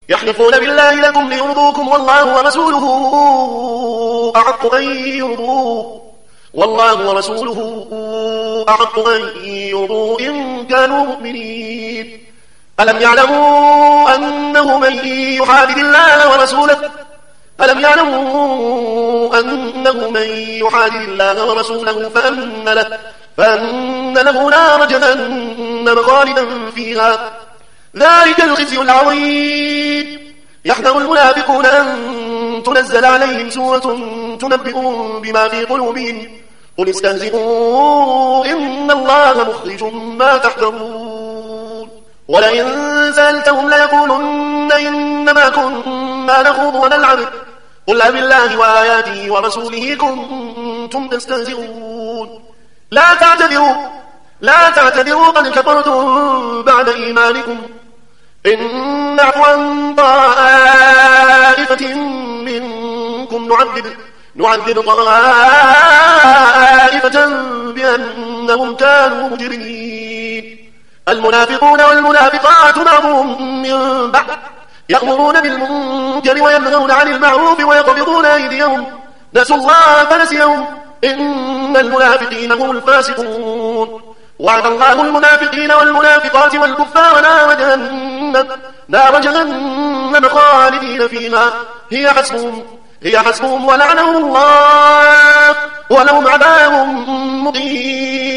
يحلفون بالله لكم ليرضوكم والله ورسوله أحق أن يرضوه إن كانوا مؤمنين. ألم يعلموا أنه من يحادد الله ورسوله فأن له نار جهنم خالدا فيها ذلك الخزي العظيم. يحذر المنافقون أن تنزل عليهم سورة تنبئهم بما في قلوبهم قل استهزئوا إن الله مخرج ما تحذرون. ولئن سألتهم ليقولن إنما كنا نخوض ونلعب قل أبالله وآياته ورسوله كنتم تستهزئون. لا تعتذروا قد كفرتم بعد إيمانكم إن نعفو عن طائفة منكم نعذب طائفة بأنهم كانوا مجرمين. المنافقون والمنافقات بعضهم من بعض يأمرون بالمنكر وينهون عن المعروف ويقبضون أيديهم نسوا الله فنسيهم إن المنافقين هم الفاسقون. وعد الله المنافقين والمنافقات والكفار نار جهنم خالدين فيها هي حسبهم ولعنهم الله ولهم عذاب مقيم.